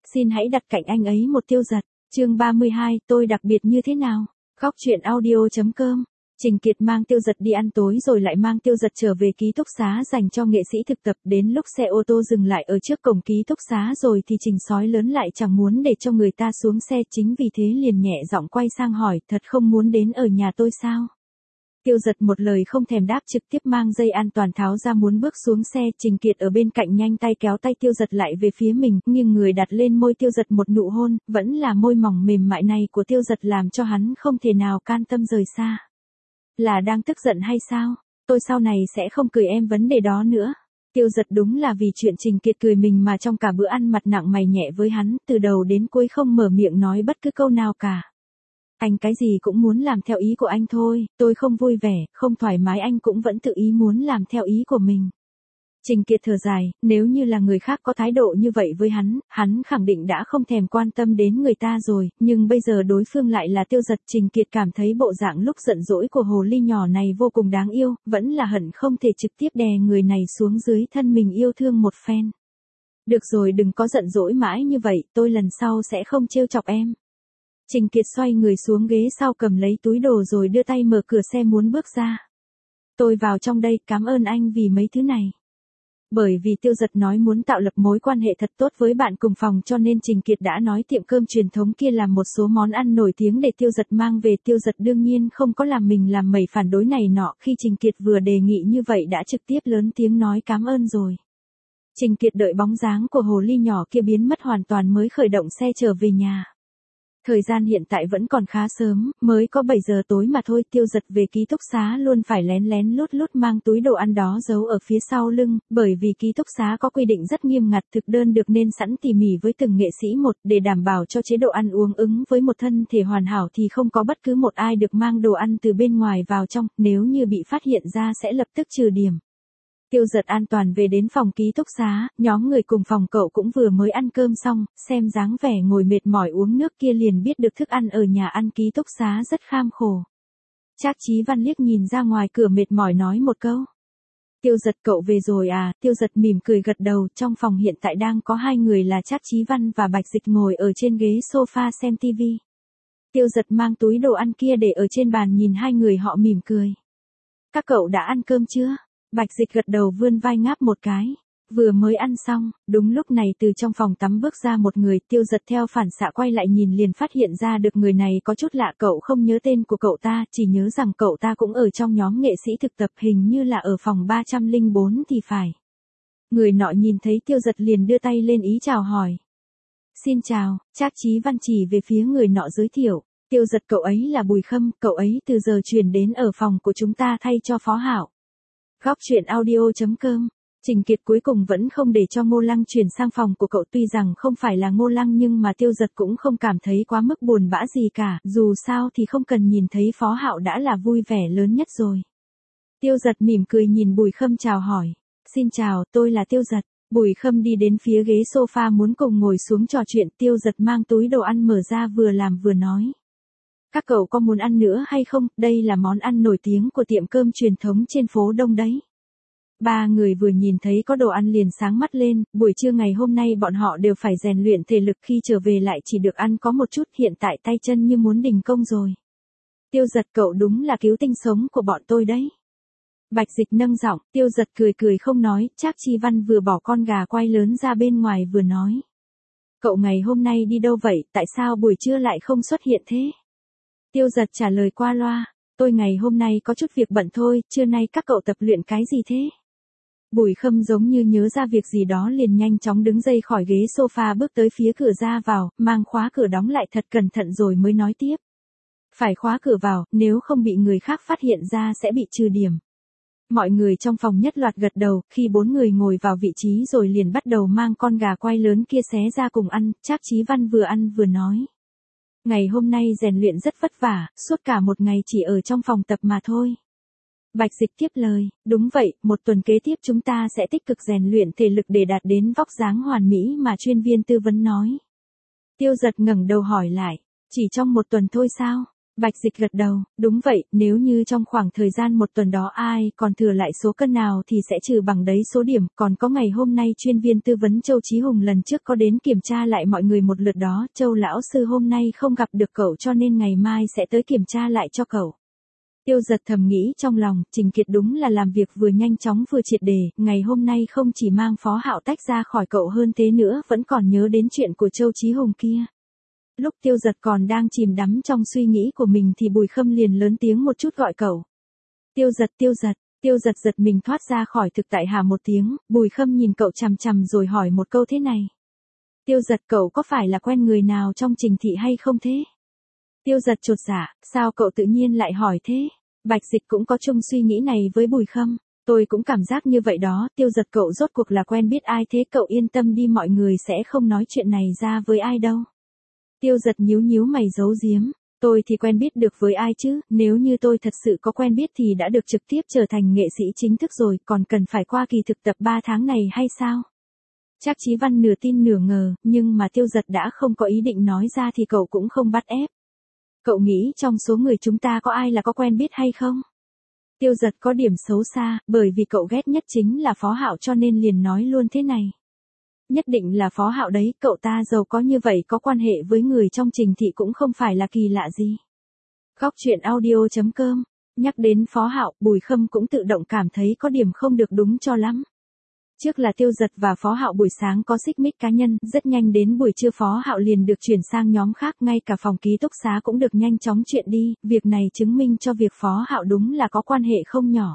xin hãy đặt cạnh anh ấy một Tiêu Dật. Chương 32, tôi đặc biệt như thế nào? Góc truyện audio.com. Trình Kiệt mang Tiêu Dật đi ăn tối rồi lại mang Tiêu Dật trở về ký túc xá dành cho nghệ sĩ thực tập. Đến lúc xe ô tô dừng lại ở trước cổng ký túc xá rồi thì Trình Sói lớn lại chẳng muốn để cho người ta xuống xe, chính vì thế liền nhẹ giọng quay sang hỏi, thật không muốn đến ở nhà tôi sao? Tiêu Dật một lời không thèm đáp, trực tiếp mang dây an toàn tháo ra muốn bước xuống xe. Trình Kiệt ở bên cạnh nhanh tay kéo tay Tiêu Dật lại về phía mình, nghiêng người đặt lên môi Tiêu Dật một nụ hôn, vẫn là môi mỏng mềm mại này của Tiêu Dật làm cho hắn không thể nào can tâm rời xa. Là đang tức giận hay sao? Tôi sau này sẽ không cười em vấn đề đó nữa. Tiêu Dật đúng là vì chuyện Trình Kiệt cười mình mà trong cả bữa ăn mặt nặng mày nhẹ với hắn, từ đầu đến cuối không mở miệng nói bất cứ câu nào cả. Anh cái gì cũng muốn làm theo ý của anh thôi, tôi không vui vẻ, không thoải mái anh cũng vẫn tự ý muốn làm theo ý của mình. Trình Kiệt thở dài, nếu như là người khác có thái độ như vậy với hắn khẳng định đã không thèm quan tâm đến người ta rồi, nhưng bây giờ đối phương lại là Tiêu Dật. Trình Kiệt cảm thấy bộ dạng lúc giận dỗi của hồ ly nhỏ này vô cùng đáng yêu, vẫn là hận không thể trực tiếp đè người này xuống dưới thân mình yêu thương một phen. Được rồi, đừng có giận dỗi mãi như vậy, tôi lần sau sẽ không trêu chọc em. Trình Kiệt xoay người xuống ghế sau cầm lấy túi đồ rồi đưa tay mở cửa xe muốn bước ra. Tôi vào trong đây, cảm ơn anh vì mấy thứ này. Bởi vì Tiêu Dật nói muốn tạo lập mối quan hệ thật tốt với bạn cùng phòng cho nên Trình Kiệt đã nói tiệm cơm truyền thống kia làm một số món ăn nổi tiếng để Tiêu Dật mang về. Tiêu Dật đương nhiên không có làm mình làm mẩy phản đối này nọ, khi Trình Kiệt vừa đề nghị như vậy đã trực tiếp lớn tiếng nói cảm ơn rồi. Trình Kiệt đợi bóng dáng của hồ ly nhỏ kia biến mất hoàn toàn mới khởi động xe trở về nhà. Thời gian hiện tại vẫn còn khá sớm, mới có 7 giờ tối mà thôi. Tiêu Dật về ký túc xá luôn phải lén lén lút lút mang túi đồ ăn đó giấu ở phía sau lưng, bởi vì ký túc xá có quy định rất nghiêm ngặt, thực đơn được nên sẵn tỉ mỉ với từng nghệ sĩ một, để đảm bảo cho chế độ ăn uống ứng với một thân thể hoàn hảo thì không có bất cứ một ai được mang đồ ăn từ bên ngoài vào trong, nếu như bị phát hiện ra sẽ lập tức trừ điểm. Tiêu Dật an toàn về đến phòng ký túc xá, nhóm người cùng phòng cậu cũng vừa mới ăn cơm xong, xem dáng vẻ ngồi mệt mỏi uống nước kia liền biết được thức ăn ở nhà ăn ký túc xá rất kham khổ. Trác Chí Văn liếc nhìn ra ngoài cửa mệt mỏi nói một câu. Tiêu Dật cậu về rồi à? Tiêu Dật mỉm cười gật đầu. Trong phòng hiện tại đang có hai người là Trác Chí Văn và Bạch Dịch ngồi ở trên ghế sofa xem tivi. Tiêu Dật mang túi đồ ăn kia để ở trên bàn nhìn hai người họ mỉm cười. Các cậu đã ăn cơm chưa? Bạch Dịch gật đầu vươn vai ngáp một cái. Vừa mới ăn xong, đúng lúc này từ trong phòng tắm bước ra một người. Tiêu Dật theo phản xạ quay lại nhìn liền phát hiện ra được người này có chút lạ. Cậu không nhớ tên của cậu ta, chỉ nhớ rằng cậu ta cũng ở trong nhóm nghệ sĩ thực tập, hình như là ở phòng 304 thì phải. Người nọ nhìn thấy Tiêu Dật liền đưa tay lên ý chào hỏi. Xin chào, Trác Chí Văn chỉ về phía người nọ giới thiệu. Tiêu Dật cậu ấy là Bùi Khâm, cậu ấy từ giờ chuyển đến ở phòng của chúng ta thay cho Phó Hạo. Góc truyện audio.com. Trình Kiệt cuối cùng vẫn không để cho Ngô Lăng chuyển sang phòng của cậu, tuy rằng không phải là Ngô Lăng nhưng mà Tiêu Dật cũng không cảm thấy quá mức buồn bã gì cả, dù sao thì không cần nhìn thấy Phó Hạo đã là vui vẻ lớn nhất rồi. Tiêu Dật mỉm cười nhìn Bùi Khâm chào hỏi. Xin chào, tôi là Tiêu Dật. Bùi Khâm đi đến phía ghế sofa muốn cùng ngồi xuống trò chuyện. Tiêu Dật mang túi đồ ăn mở ra vừa làm vừa nói. Các cậu có muốn ăn nữa hay không? Đây là món ăn nổi tiếng của tiệm cơm truyền thống trên phố Đông đấy. Ba người vừa nhìn thấy có đồ ăn liền sáng mắt lên, buổi trưa ngày hôm nay bọn họ đều phải rèn luyện thể lực, khi trở về lại chỉ được ăn có một chút, hiện tại tay chân như muốn đình công rồi. Tiêu Dật cậu đúng là cứu tinh sống của bọn tôi đấy. Bạch Dịch nâng giọng. Tiêu Dật cười cười không nói. Trác Chí Văn vừa bỏ con gà quay lớn ra bên ngoài vừa nói. Cậu ngày hôm nay đi đâu vậy, tại sao buổi trưa lại không xuất hiện thế? Tiêu Dật trả lời qua loa. Tôi ngày hôm nay có chút việc bận thôi, trưa nay các cậu tập luyện cái gì thế? Bùi Khâm giống như nhớ ra việc gì đó liền nhanh chóng đứng dậy khỏi ghế sofa bước tới phía cửa ra vào, mang khóa cửa đóng lại thật cẩn thận rồi mới nói tiếp. Phải khóa cửa vào, nếu không bị người khác phát hiện ra sẽ bị trừ điểm. Mọi người trong phòng nhất loạt gật đầu, khi bốn người ngồi vào vị trí rồi liền bắt đầu mang con gà quay lớn kia xé ra cùng ăn. Trác Chí Văn vừa ăn vừa nói. Ngày hôm nay rèn luyện rất vất vả, suốt cả một ngày chỉ ở trong phòng tập mà thôi. Bạch Dịch tiếp lời, đúng vậy, một tuần kế tiếp chúng ta sẽ tích cực rèn luyện thể lực để đạt đến vóc dáng hoàn mỹ mà chuyên viên tư vấn nói. Tiêu Dật ngẩng đầu hỏi lại, chỉ trong một tuần thôi sao? Bạch Dịch gật đầu, đúng vậy, nếu như trong khoảng thời gian một tuần đó ai còn thừa lại số cân nào thì sẽ trừ bằng đấy số điểm, còn có ngày hôm nay chuyên viên tư vấn Châu Chí Hùng lần trước có đến kiểm tra lại mọi người một lượt đó, Châu lão sư hôm nay không gặp được cậu cho nên ngày mai sẽ tới kiểm tra lại cho cậu. Tiêu Giật thầm nghĩ trong lòng, Trình Kiệt đúng là làm việc vừa nhanh chóng vừa triệt để, ngày hôm nay không chỉ mang Phó Hạo tách ra khỏi cậu hơn thế nữa, vẫn còn nhớ đến chuyện của Châu Chí Hùng kia. Lúc Tiêu Giật còn đang chìm đắm trong suy nghĩ của mình thì Bùi Khâm liền lớn tiếng một chút gọi cậu. Tiêu Giật, Tiêu Giật giật mình thoát ra khỏi thực tại hà một tiếng, Bùi Khâm nhìn cậu chằm chằm rồi hỏi một câu thế này. Tiêu Giật, cậu có phải là quen người nào trong Trình thị hay không thế? Tiêu Giật chột dạ, sao cậu tự nhiên lại hỏi thế? Bạch Dịch cũng có chung suy nghĩ này với Bùi Khâm. Tôi cũng cảm giác như vậy đó, Tiêu Giật cậu rốt cuộc là quen biết ai thế, cậu yên tâm đi, mọi người sẽ không nói chuyện này ra với ai đâu. Tiêu Giật nhíu nhíu mày giấu giếm, tôi thì quen biết được với ai chứ, nếu như tôi thật sự có quen biết thì đã được trực tiếp trở thành nghệ sĩ chính thức rồi, còn cần phải qua kỳ thực tập 3 tháng này hay sao? Trác Chí Văn nửa tin nửa ngờ, nhưng mà Tiêu Giật đã không có ý định nói ra thì cậu cũng không bắt ép. Cậu nghĩ trong số người chúng ta có ai là có quen biết hay không? Tiêu Giật có điểm xấu xa, bởi vì cậu ghét nhất chính là Phó Hạo cho nên liền nói luôn thế này. Nhất định là Phó Hạo đấy, cậu ta giàu có như vậy có quan hệ với người trong Trình thị cũng không phải là kỳ lạ gì. Góc truyện audio.com, nhắc đến Phó Hạo, Bùi Khâm cũng tự động cảm thấy có điểm không được đúng cho lắm. Trước là Tiêu Giật và Phó Hạo buổi sáng có xích mích cá nhân, rất nhanh đến buổi trưa Phó Hạo liền được chuyển sang nhóm khác, ngay cả phòng ký túc xá cũng được nhanh chóng chuyện đi, việc này chứng minh cho việc Phó Hạo đúng là có quan hệ không nhỏ.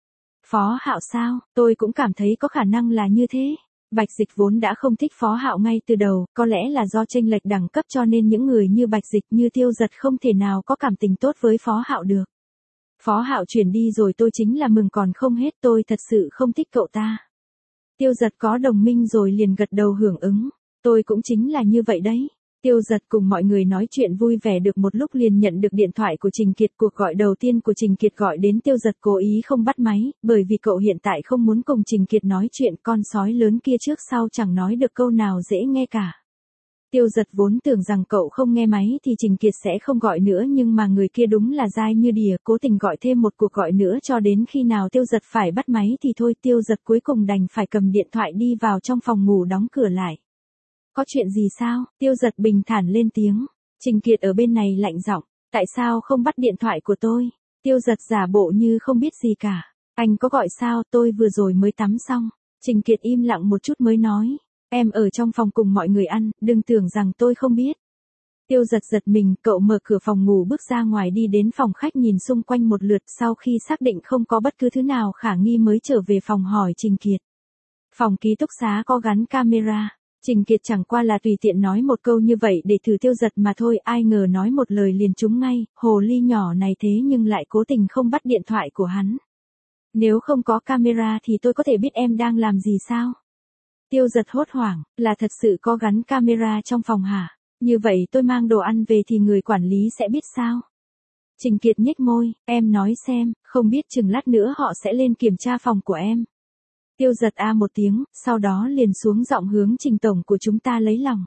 Phó Hạo sao, tôi cũng cảm thấy có khả năng là như thế. Bạch Dịch vốn đã không thích Phó Hạo ngay từ đầu, có lẽ là do chênh lệch đẳng cấp cho nên những người như Bạch Dịch như Tiêu Giật không thể nào có cảm tình tốt với Phó Hạo được. Phó Hạo chuyển đi rồi tôi chính là mừng còn không hết, tôi thật sự không thích cậu ta. Tiêu Giật có đồng minh rồi liền gật đầu hưởng ứng, tôi cũng chính là như vậy đấy. Tiêu Giật cùng mọi người nói chuyện vui vẻ được một lúc liền nhận được điện thoại của Trình Kiệt, cuộc gọi đầu tiên của Trình Kiệt gọi đến Tiêu Giật cố ý không bắt máy, bởi vì cậu hiện tại không muốn cùng Trình Kiệt nói chuyện, con sói lớn kia trước sau chẳng nói được câu nào dễ nghe cả. Tiêu Giật vốn tưởng rằng cậu không nghe máy thì Trình Kiệt sẽ không gọi nữa, nhưng mà người kia đúng là dai như đỉa, cố tình gọi thêm một cuộc gọi nữa cho đến khi nào Tiêu Giật phải bắt máy thì thôi, Tiêu Giật cuối cùng đành phải cầm điện thoại đi vào trong phòng ngủ đóng cửa lại. Có chuyện gì sao? Tiêu Giật bình thản lên tiếng. Trình Kiệt ở bên này lạnh giọng, tại sao không bắt điện thoại của tôi? Tiêu Giật giả bộ như không biết gì cả. Anh có gọi sao, tôi vừa rồi mới tắm xong. Trình Kiệt im lặng một chút mới nói. Em ở trong phòng cùng mọi người ăn, đừng tưởng rằng tôi không biết. Tiêu Giật giật mình, cậu mở cửa phòng ngủ bước ra ngoài đi đến phòng khách nhìn xung quanh một lượt, sau khi xác định không có bất cứ thứ nào khả nghi mới trở về phòng hỏi Trình Kiệt. Phòng ký túc xá có gắn camera. Trình Kiệt chẳng qua là tùy tiện nói một câu như vậy để thử Tiêu Giật mà thôi, ai ngờ nói một lời liền trúng ngay, hồ ly nhỏ này thế nhưng lại cố tình không bắt điện thoại của hắn. Nếu không có camera thì tôi có thể biết em đang làm gì sao? Tiêu Giật hốt hoảng, là thật sự có gắn camera trong phòng hả? Như vậy tôi mang đồ ăn về thì người quản lý sẽ biết sao? Trình Kiệt nhếch môi, em nói xem, không biết chừng lát nữa họ sẽ lên kiểm tra phòng của em. Tiêu Giật a một tiếng, sau đó liền xuống giọng hướng Trình tổng của chúng ta lấy lòng.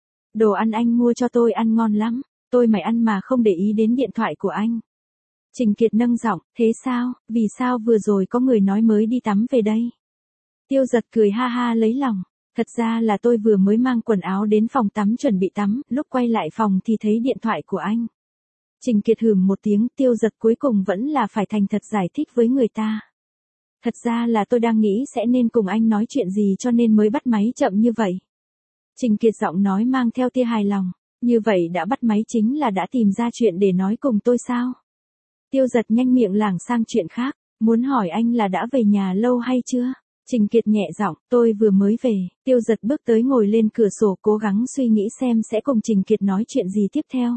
Đồ ăn anh mua cho tôi ăn ngon lắm, tôi mày ăn mà không để ý đến điện thoại của anh. Trình Kiệt nâng giọng, thế sao, vì sao vừa rồi có người nói mới đi tắm về đây? Tiêu Giật cười ha ha lấy lòng, thật ra là tôi vừa mới mang quần áo đến phòng tắm chuẩn bị tắm, lúc quay lại phòng thì thấy điện thoại của anh. Trình Kiệt hừm một tiếng, Tiêu Giật cuối cùng vẫn là phải thành thật giải thích với người ta. Thật ra là tôi đang nghĩ sẽ nên cùng anh nói chuyện gì cho nên mới bắt máy chậm như vậy. Trình Kiệt giọng nói mang theo tia hài lòng, như vậy đã bắt máy chính là đã tìm ra chuyện để nói cùng tôi sao? Tiêu Giật nhanh miệng lảng sang chuyện khác, muốn hỏi anh là đã về nhà lâu hay chưa? Trình Kiệt nhẹ giọng, tôi vừa mới về. Tiêu Giật bước tới ngồi lên cửa sổ cố gắng suy nghĩ xem sẽ cùng Trình Kiệt nói chuyện gì tiếp theo.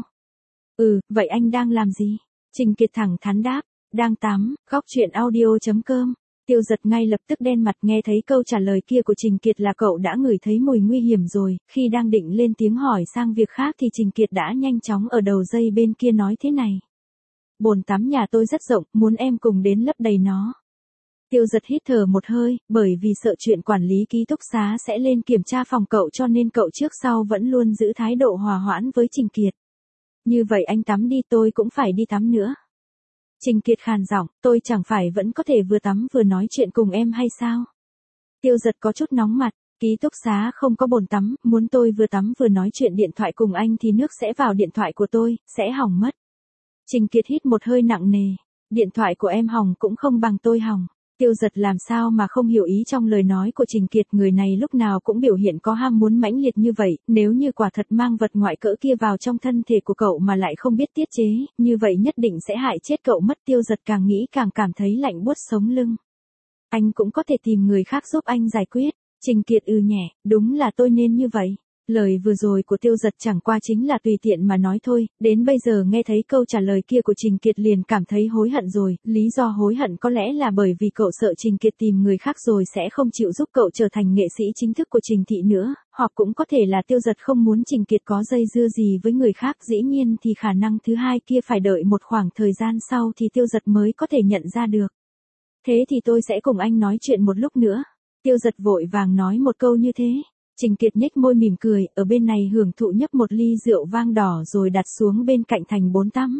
Vậy anh đang làm gì? Trình Kiệt thẳng thắn đáp, đang tắm. Góc truyện audio.com. Tiêu Giật ngay lập tức đen mặt, nghe thấy câu trả lời kia của Trình Kiệt là cậu đã ngửi thấy mùi nguy hiểm rồi, khi đang định lên tiếng hỏi sang việc khác thì Trình Kiệt đã nhanh chóng ở đầu dây bên kia nói thế này. Bồn tắm nhà tôi rất rộng, muốn em cùng đến lấp đầy nó. Tiêu Giật hít thở một hơi, bởi vì sợ chuyện quản lý ký túc xá sẽ lên kiểm tra phòng cậu cho nên cậu trước sau vẫn luôn giữ thái độ hòa hoãn với Trình Kiệt. Như vậy anh tắm đi, tôi cũng phải đi tắm nữa. Trình Kiệt khàn giọng, tôi chẳng phải vẫn có thể vừa tắm vừa nói chuyện cùng em hay sao? Tiêu Giật có chút nóng mặt, ký túc xá không có bồn tắm, muốn tôi vừa tắm vừa nói chuyện điện thoại cùng anh thì nước sẽ vào điện thoại của tôi, sẽ hỏng mất. Trình Kiệt hít một hơi nặng nề, điện thoại của em hỏng cũng không bằng tôi hỏng. Tiêu Giật làm sao mà không hiểu ý trong lời nói của Trình Kiệt, người này lúc nào cũng biểu hiện có ham muốn mãnh liệt như vậy, nếu như quả thật mang vật ngoại cỡ kia vào trong thân thể của cậu mà lại không biết tiết chế, như vậy nhất định sẽ hại chết cậu mất. Tiêu Giật càng nghĩ càng cảm thấy lạnh buốt sống lưng. Anh cũng có thể tìm người khác giúp anh giải quyết. Trình Kiệt nhẹ, đúng là tôi nên như vậy. Lời vừa rồi của Tiêu Giật chẳng qua chính là tùy tiện mà nói thôi, đến bây giờ nghe thấy câu trả lời kia của Trình Kiệt liền cảm thấy hối hận rồi, lý do hối hận có lẽ là bởi vì cậu sợ Trình Kiệt tìm người khác rồi sẽ không chịu giúp cậu trở thành nghệ sĩ chính thức của Trình Thị nữa, hoặc cũng có thể là Tiêu Giật không muốn Trình Kiệt có dây dưa gì với người khác, dĩ nhiên thì khả năng thứ hai kia phải đợi một khoảng thời gian sau thì Tiêu Giật mới có thể nhận ra được. Thế thì tôi sẽ cùng anh nói chuyện một lúc nữa. Tiêu Giật vội vàng nói một câu như thế. Trình Kiệt nhếch môi mỉm cười, ở bên này hưởng thụ nhấp một ly rượu vang đỏ rồi đặt xuống bên cạnh thành bồn tắm.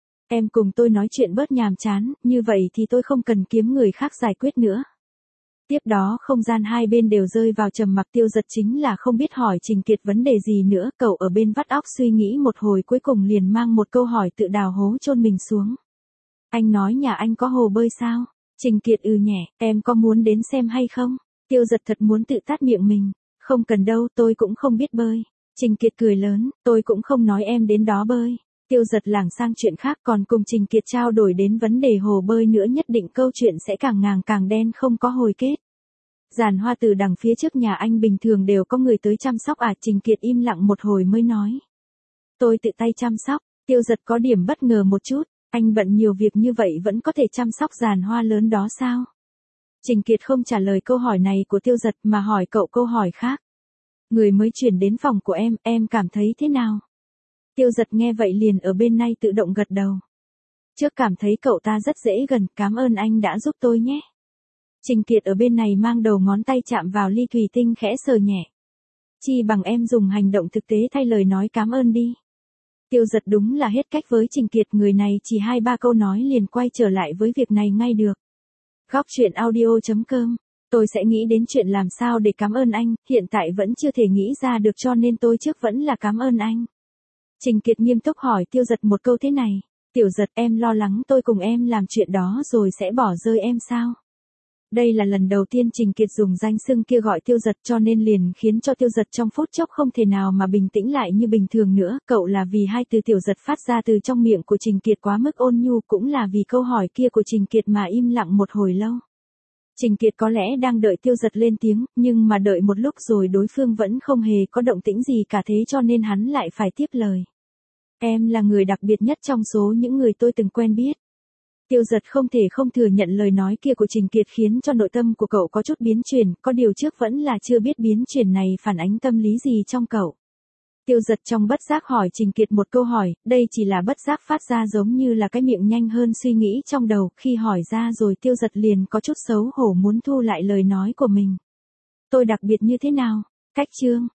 Em cùng tôi nói chuyện bớt nhàm chán, như vậy thì tôi không cần kiếm người khác giải quyết nữa. Tiếp đó không gian hai bên đều rơi vào trầm mặc. Tiêu Giật chính là không biết hỏi Trình Kiệt vấn đề gì nữa, cậu ở bên vắt óc suy nghĩ một hồi cuối cùng liền mang một câu hỏi tự đào hố chôn mình xuống. Anh nói nhà anh có hồ bơi sao? Trình Kiệt nhẹ, em có muốn đến xem hay không? Tiêu Giật thật muốn tự tát miệng mình. Không cần đâu, tôi cũng không biết bơi. Trình Kiệt cười lớn, tôi cũng không nói em đến đó bơi. Tiêu Giật lảng sang chuyện khác, còn cùng Trình Kiệt trao đổi đến vấn đề hồ bơi nữa, nhất định câu chuyện sẽ càng ngàng càng đen không có hồi kết. Giàn hoa từ đằng phía trước nhà anh bình thường đều có người tới chăm sóc à? Trình Kiệt im lặng một hồi mới nói. Tôi tự tay chăm sóc. Tiêu Giật có điểm bất ngờ một chút, anh bận nhiều việc như vậy vẫn có thể chăm sóc giàn hoa lớn đó sao? Trình Kiệt không trả lời câu hỏi này của Tiêu Giật mà hỏi cậu câu hỏi khác. Người mới chuyển đến phòng của em cảm thấy thế nào? Tiêu Giật nghe vậy liền ở bên này tự động gật đầu. Trước cảm thấy cậu ta rất dễ gần, cảm ơn anh đã giúp tôi nhé. Trình Kiệt ở bên này mang đầu ngón tay chạm vào ly thủy tinh khẽ sờ nhẹ. Chi bằng em dùng hành động thực tế thay lời nói cảm ơn đi. Tiêu Giật đúng là hết cách với Trình Kiệt, người này chỉ 2-3 câu nói liền quay trở lại với việc này ngay được. Góc truyện audio.com. Tôi sẽ nghĩ đến chuyện làm sao để cảm ơn anh, hiện tại vẫn chưa thể nghĩ ra được cho nên tôi trước vẫn là cảm ơn anh. Trình Kiệt nghiêm túc hỏi Tiêu Giật một câu thế này. Tiểu Giật, em lo lắng tôi cùng em làm chuyện đó rồi sẽ bỏ rơi em sao? Đây là lần đầu tiên Trình Kiệt dùng danh xưng kia gọi Tiêu Giật cho nên liền khiến cho Tiêu Giật trong phút chốc không thể nào mà bình tĩnh lại như bình thường nữa. Cậu là vì hai từ Tiểu Giật phát ra từ trong miệng của Trình Kiệt quá mức ôn nhu, cũng là vì câu hỏi kia của Trình Kiệt mà im lặng một hồi lâu. Trình Kiệt có lẽ đang đợi Tiêu Giật lên tiếng, nhưng mà đợi một lúc rồi đối phương vẫn không hề có động tĩnh gì cả, thế cho nên hắn lại phải tiếp lời. Em là người đặc biệt nhất trong số những người tôi từng quen biết. Tiêu Giật không thể không thừa nhận lời nói kia của Trình Kiệt khiến cho nội tâm của cậu có chút biến chuyển, có điều trước vẫn là chưa biết biến chuyển này phản ánh tâm lý gì trong cậu. Tiêu Giật trong bất giác hỏi Trình Kiệt một câu hỏi, đây chỉ là bất giác phát ra giống như là cái miệng nhanh hơn suy nghĩ trong đầu, khi hỏi ra rồi Tiêu Giật liền có chút xấu hổ muốn thu lại lời nói của mình. Tôi đặc biệt như thế nào? Cách chương.